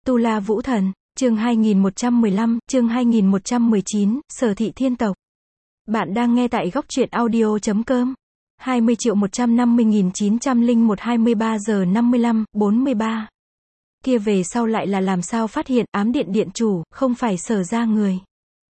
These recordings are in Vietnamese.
Tu La Vũ Thần, chương 2115, chương 2119, Sở Thị Thiên Tộc. Bạn đang nghe tại góc truyện audio.com. 20.150.901 23 giờ 55, 43. Kia về sau lại là làm sao phát hiện ám điện điện chủ, không phải Sở ra người.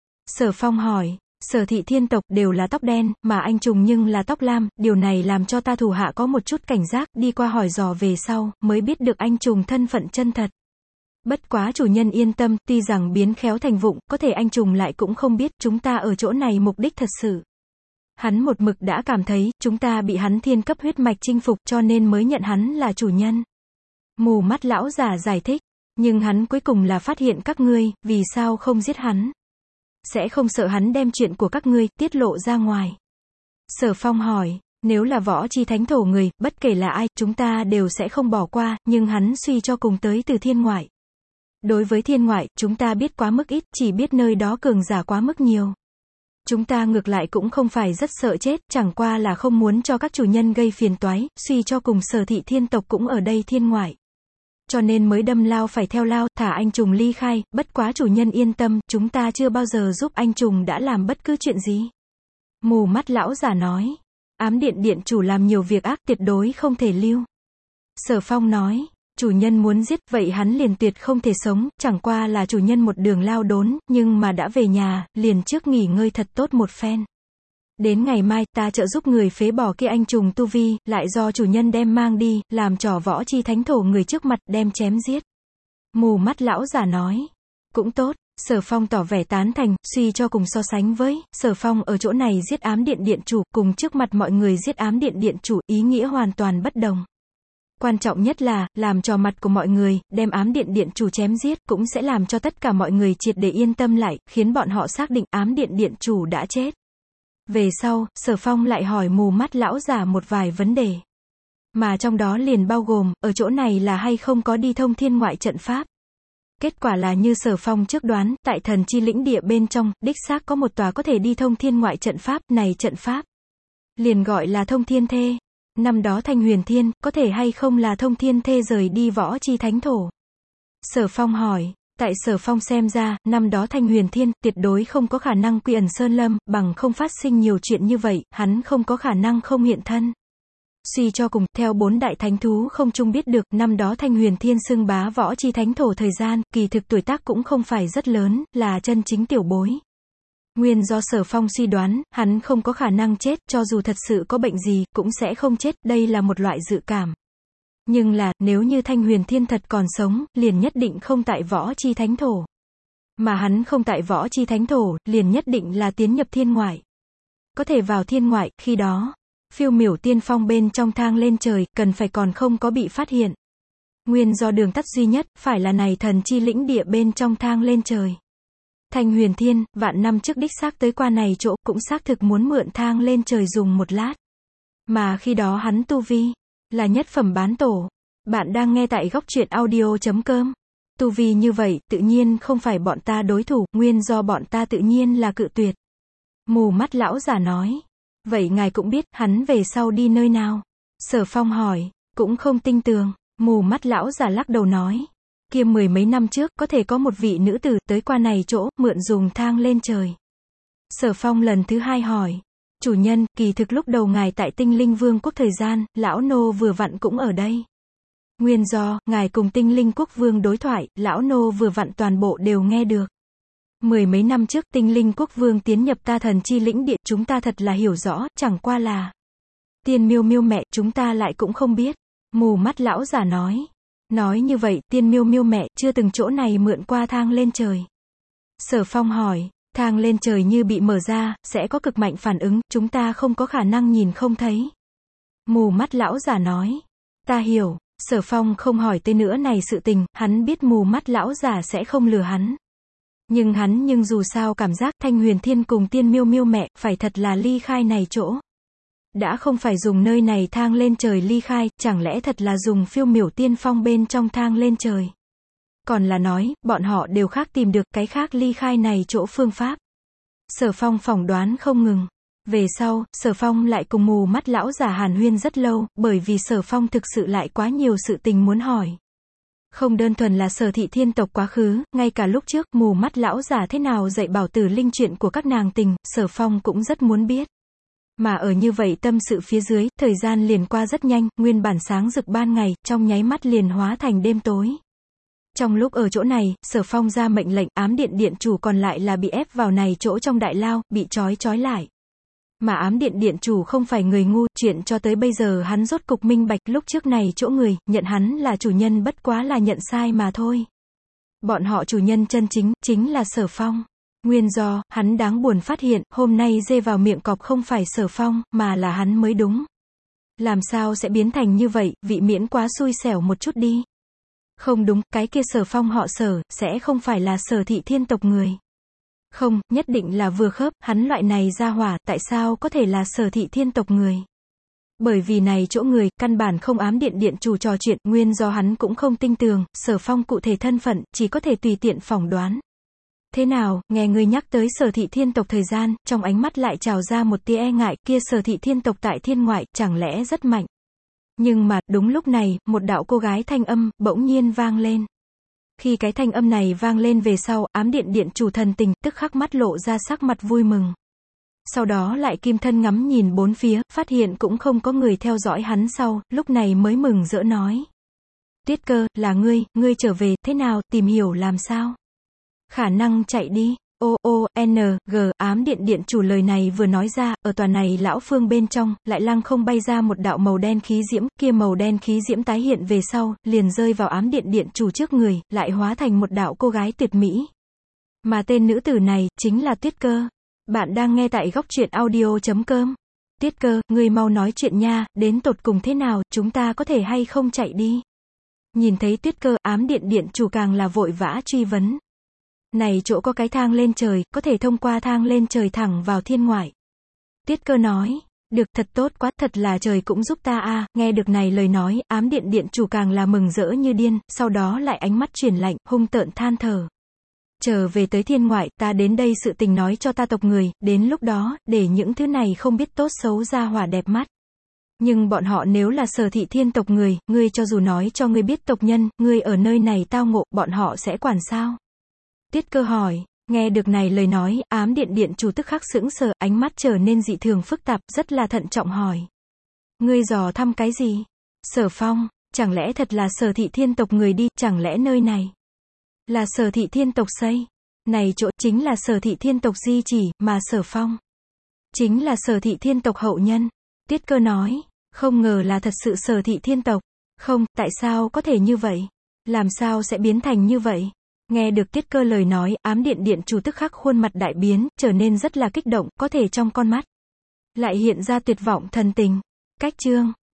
Sở Phong hỏi, Sở Thị Thiên Tộc đều là tóc đen, mà anh Trùng nhưng là tóc lam, điều này làm cho ta thủ hạ có một chút cảnh giác, đi qua hỏi dò về sau, mới biết được anh Trùng thân phận chân thật. Bất quá chủ nhân yên tâm, tuy rằng biến khéo thành vụng, có thể anh Trùng lại cũng không biết, chúng ta ở chỗ này mục đích thật sự. Hắn một mực đã cảm thấy, chúng ta bị hắn thiên cấp huyết mạch chinh phục, cho nên mới nhận hắn là chủ nhân. Mù mắt lão giả giải thích, nhưng hắn cuối cùng là phát hiện các ngươi, vì sao không giết hắn? Sẽ không sợ hắn đem chuyện của các ngươi, tiết lộ ra ngoài. Sở Phong hỏi, nếu là võ chi thánh thổ người, bất kể là ai, chúng ta đều sẽ không bỏ qua, nhưng hắn suy cho cùng tới từ thiên ngoại. Đối với thiên ngoại, chúng ta biết quá mức ít, chỉ biết nơi đó cường giả quá mức nhiều. Chúng ta ngược lại cũng không phải rất sợ chết, chẳng qua là không muốn cho các chủ nhân gây phiền toái, suy cho cùng Sở Thị Thiên Tộc cũng ở đây thiên ngoại. Cho nên mới đâm lao phải theo lao, thả anh Trùng ly khai, bất quá chủ nhân yên tâm, chúng ta chưa bao giờ giúp anh Trùng đã làm bất cứ chuyện gì. Mù mắt lão giả nói, ám điện điện chủ làm nhiều việc ác tuyệt đối không thể lưu. Sở Phong nói, chủ nhân muốn giết, vậy hắn liền tuyệt không thể sống, chẳng qua là chủ nhân một đường lao đốn, nhưng mà đã về nhà, liền trước nghỉ ngơi thật tốt một phen. Đến ngày mai, ta trợ giúp người phế bỏ kia anh Trùng tu vi, lại do chủ nhân đem mang đi, làm trò võ chi thánh thổ người trước mặt, đem chém giết. Mù mắt lão giả nói, cũng tốt. Sở Phong tỏ vẻ tán thành, suy cho cùng so sánh với, Sở Phong ở chỗ này giết ám điện điện chủ, cùng trước mặt mọi người giết ám điện điện chủ, ý nghĩa hoàn toàn bất đồng. Quan trọng nhất là, làm trò mặt của mọi người, đem ám điện điện chủ chém giết, cũng sẽ làm cho tất cả mọi người triệt để yên tâm lại, khiến bọn họ xác định ám điện điện chủ đã chết. Về sau, Sở Phong lại hỏi mù mắt lão giả một vài vấn đề. Mà trong đó liền bao gồm, ở chỗ này là hay không có đi thông thiên ngoại trận pháp. Kết quả là như Sở Phong trước đoán, tại thần chi lĩnh địa bên trong, đích xác có một tòa có thể đi thông thiên ngoại trận pháp, này trận pháp liền gọi là thông thiên thê. Năm đó Thanh Huyền Thiên, có thể hay không là thông thiên thê rời đi võ chi thánh thổ? Sở Phong hỏi, tại Sở Phong xem ra, năm đó Thanh Huyền Thiên, tuyệt đối không có khả năng quy ẩn Sơn Lâm, bằng không phát sinh nhiều chuyện như vậy, hắn không có khả năng không hiện thân. Suy cho cùng, theo bốn đại thánh thú không chung biết được, năm đó Thanh Huyền Thiên xưng bá võ chi thánh thổ thời gian, kỳ thực tuổi tác cũng không phải rất lớn, là chân chính tiểu bối. Nguyên do Sở Phong suy đoán, hắn không có khả năng chết, cho dù thật sự có bệnh gì, cũng sẽ không chết, đây là một loại dự cảm. Nhưng là, nếu như Thanh Huyền Thiên thật còn sống, liền nhất định không tại võ chi thánh thổ. Mà hắn không tại võ chi thánh thổ, liền nhất định là tiến nhập thiên ngoại. Có thể vào thiên ngoại, khi đó, phiêu miểu tiên phong bên trong thang lên trời, cần phải còn không có bị phát hiện. Nguyên do đường tắt duy nhất, phải là này thần chi lĩnh địa bên trong thang lên trời. Thanh Huyền Thiên, vạn năm trước đích xác tới qua này chỗ, cũng xác thực muốn mượn thang lên trời dùng một lát. Mà khi đó hắn tu vi, là nhất phẩm bán tổ. Bạn đang nghe tại góc truyện audio.com. Tu vi như vậy, tự nhiên không phải bọn ta đối thủ, nguyên do bọn ta tự nhiên là cự tuyệt. Mù mắt lão giả nói. Vậy ngài cũng biết, hắn về sau đi nơi nào? Sở Phong hỏi, cũng không tinh tường. Mù mắt lão giả lắc đầu nói. Kia mười mấy năm trước, có thể có một vị nữ tử tới qua này chỗ, mượn dùng thang lên trời. Sở Phong lần thứ hai hỏi. Chủ nhân, kỳ thực lúc đầu ngài tại Tinh Linh Vương quốc thời gian, lão nô vừa vặn cũng ở đây. Nguyên do, ngài cùng Tinh Linh quốc vương đối thoại, lão nô vừa vặn toàn bộ đều nghe được. Mười mấy năm trước, Tinh Linh quốc vương tiến nhập ta thần chi lĩnh địa, chúng ta thật là hiểu rõ, chẳng qua là Tiên Miêu Miêu mẹ, chúng ta lại cũng không biết. Mù mắt lão giả nói. Nói như vậy, Tiên Miêu Miêu mẹ, chưa từng chỗ này mượn qua thang lên trời. Sở Phong hỏi, thang lên trời như bị mở ra, sẽ có cực mạnh phản ứng, chúng ta không có khả năng nhìn không thấy. Mù mắt lão giả nói, ta hiểu. Sở Phong không hỏi tới nữa này sự tình, hắn biết mù mắt lão giả sẽ không lừa hắn. Nhưng dù sao cảm giác Thanh Huyền Thiên cùng Tiên Miêu Miêu mẹ, phải thật là ly khai này chỗ. Đã không phải dùng nơi này thang lên trời ly khai, chẳng lẽ thật là dùng phiêu miểu tiên phong bên trong thang lên trời. Còn là nói, bọn họ đều khác tìm được cái khác ly khai này chỗ phương pháp. Sở Phong phỏng đoán không ngừng. Về sau, Sở Phong lại cùng mù mắt lão giả hàn huyên rất lâu, bởi vì Sở Phong thực sự lại quá nhiều sự tình muốn hỏi. Không đơn thuần là Sở Thị thiên tộc quá khứ, ngay cả lúc trước, mù mắt lão già thế nào dạy bảo Tử Linh chuyện của các nàng tình, Sở Phong cũng rất muốn biết. Mà ở như vậy tâm sự phía dưới, thời gian liền qua rất nhanh, nguyên bản sáng rực ban ngày, trong nháy mắt liền hóa thành đêm tối. Trong lúc ở chỗ này, Sở Phong ra mệnh lệnh, ám điện điện chủ còn lại là bị ép vào này chỗ trong đại lao, bị trói lại. Mà ám điện điện chủ không phải người ngu, chuyện cho tới bây giờ hắn rốt cục minh bạch, lúc trước này chỗ người, nhận hắn là chủ nhân bất quá là nhận sai mà thôi. Bọn họ chủ nhân chân chính, chính là Sở Phong. Nguyên do, hắn đáng buồn phát hiện, hôm nay dê vào miệng cọp không phải Sở Phong, mà là hắn mới đúng. Làm sao sẽ biến thành như vậy, vị miễn quá xui xẻo một chút đi. Không đúng, cái kia Sở Phong họ Sở, sẽ không phải là Sở Thị thiên tộc người. Không, nhất định là vừa khớp, hắn loại này ra hỏa, tại sao có thể là Sở Thị thiên tộc người. Bởi vì này chỗ người, căn bản không ám điện điện chủ trò chuyện, nguyên do hắn cũng không tin tường, Sở Phong cụ thể thân phận, chỉ có thể tùy tiện phỏng đoán. Thế nào, nghe ngươi nhắc tới Sở Thị thiên tộc thời gian, trong ánh mắt lại trào ra một tia e ngại, kia Sở Thị thiên tộc tại thiên ngoại, chẳng lẽ rất mạnh. Nhưng mà, đúng lúc này, một đạo cô gái thanh âm, bỗng nhiên vang lên. Khi cái thanh âm này vang lên về sau, ám điện điện chủ thần tình, tức khắc mắt lộ ra sắc mặt vui mừng. Sau đó lại kim thân ngắm nhìn bốn phía, phát hiện cũng không có người theo dõi hắn sau, lúc này mới mừng rỡ nói. Tuyết Cơ, là ngươi trở về, thế nào, tìm hiểu làm sao? Khả năng chạy đi. Ám điện điện chủ lời này vừa nói ra, ở tòa này lão phương bên trong, lại lăng không bay ra một đạo màu đen khí diễm, kia màu đen khí diễm tái hiện về sau, liền rơi vào ám điện điện chủ trước người, lại hóa thành một đạo cô gái tuyệt mỹ. Mà tên nữ tử này, chính là Tuyết Cơ. Bạn đang nghe tại góc truyện audio.com. Tuyết Cơ, ngươi mau nói chuyện nha, đến tột cùng thế nào, chúng ta có thể hay không chạy đi? Nhìn thấy Tuyết Cơ, ám điện điện chủ càng là vội vã truy vấn. Này chỗ có cái thang lên trời, có thể thông qua thang lên trời thẳng vào thiên ngoại. Tuyết Cơ nói, được, thật tốt quá, thật là trời cũng giúp ta a. Nghe được này lời nói, ám điện điện chủ càng là mừng rỡ như điên, sau đó lại ánh mắt chuyển lạnh, hung tợn than thở. Trở về tới thiên ngoại, ta đến đây sự tình nói cho ta tộc người, đến lúc đó, để những thứ này không biết tốt xấu ra hỏa đẹp mắt. Nhưng bọn họ nếu là Sở Thị thiên tộc người, ngươi cho dù nói cho ngươi biết tộc nhân, ngươi ở nơi này tao ngộ, bọn họ sẽ quản sao? Tuyết Cơ hỏi, nghe được này lời nói, ám điện điện chủ tức khắc sững sờ, ánh mắt trở nên dị thường phức tạp, rất là thận trọng hỏi. Ngươi dò thăm cái gì? Sở Phong, chẳng lẽ thật là Sở Thị thiên tộc người đi, chẳng lẽ nơi này là Sở Thị thiên tộc xây? Này chỗ chính là Sở Thị thiên tộc di chỉ, mà Sở Phong chính là Sở Thị thiên tộc hậu nhân. Tuyết Cơ nói, không ngờ là thật sự Sở Thị thiên tộc. Không, tại sao có thể như vậy? Làm sao sẽ biến thành như vậy? Nghe được Tuyết Cơ lời nói, ám điện điện chủ tức khắc khuôn mặt đại biến, trở nên rất là kích động, có thể trong con mắt lại hiện ra tuyệt vọng thần tình. Cách chương